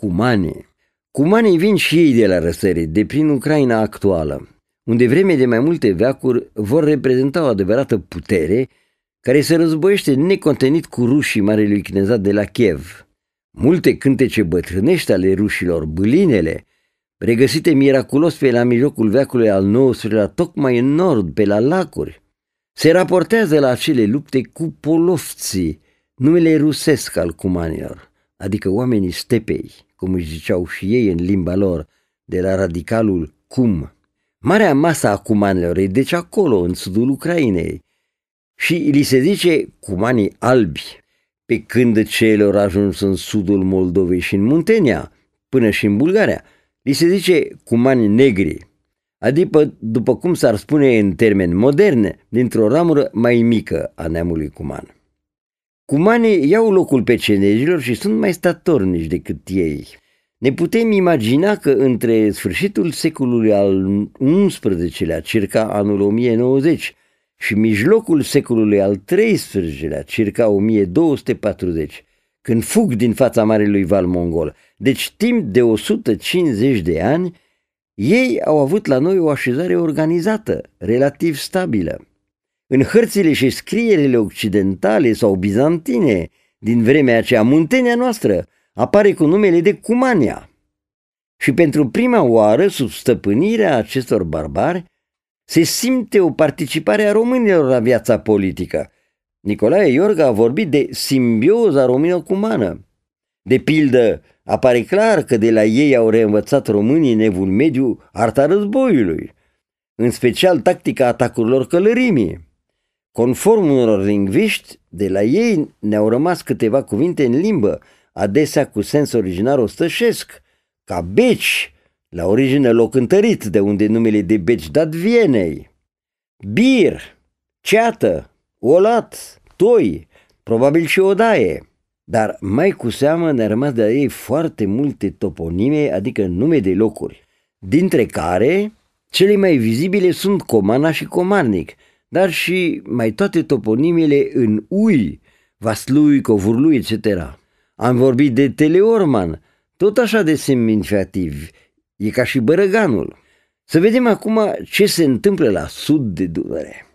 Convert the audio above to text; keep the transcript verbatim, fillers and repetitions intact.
cumane. Cumanii vin și ei de la răsărit, de prin Ucraina actuală, unde vreme de mai multe veacuri vor reprezenta o adevărată putere care se războiește necontenit cu rușii Marelui Chinezat de la Kiev. Multe cântece bătrânești ale rușilor, bâlinele, regăsite miraculos pe la mijlocul veacului al nouăsprezecelea, tocmai în nord, pe la lacuri, se raportează la acele lupte cu polovții, numele rusesc al cumanilor, adică oamenii stepei, cum își ziceau și ei în limba lor, de la radicalul cum. Marea masă a cumanilor e deci acolo, în sudul Ucrainei, și li se zice cumanii albi, pe când celor ajuns în sudul Moldovei și în Muntenia, până și în Bulgaria, li se zice cumani negri, adică, după cum s-ar spune în termeni moderne, dintr-o ramură mai mică a neamului cuman. Cumanii iau locul pecenegilor și sunt mai statornici decât ei. Ne putem imagina că între sfârșitul secolului al unsprezecelea, circa anul o mie nouăzeci, și mijlocul secolului al treisprezecelea, circa o mie două sute patruzeci, când fug din fața Marelui Val Mongol, deci timp de o sută cincizeci de ani, ei au avut la noi o așezare organizată, relativ stabilă. În hărțile și scrierile occidentale sau bizantine din vremea aceea, Muntenia noastră apare cu numele de Cumania. Și pentru prima oară, sub stăpânirea acestor barbari, se simte o participare a românilor la viața politică. Nicolae Iorga a vorbit de simbioza romino-cumană. De pildă, apare clar că de la ei au reînvățat românii în evul mediu arta războiului, în special tactica atacurilor călărimii. Conform unor lingviști, de la ei ne-au rămas câteva cuvinte în limbă, adesea cu sens originar ostășesc, ca beci, la origine loc întărit, de unde numele de beci dat Vienei, bir, ceată, olat, toi, probabil și odaie. Dar mai cu seamă ne-a rămas de la ei foarte multe toponime, adică nume de locuri, dintre care cele mai vizibile sunt Comana și Comarnic, dar și mai toate toponimele în ui, Vaslui, Covurlui, et cetera. Am vorbit de Teleorman, tot așa de semnificativ, e ca și Bărăganul. Să vedem acum ce se întâmplă la sud de Dunăre.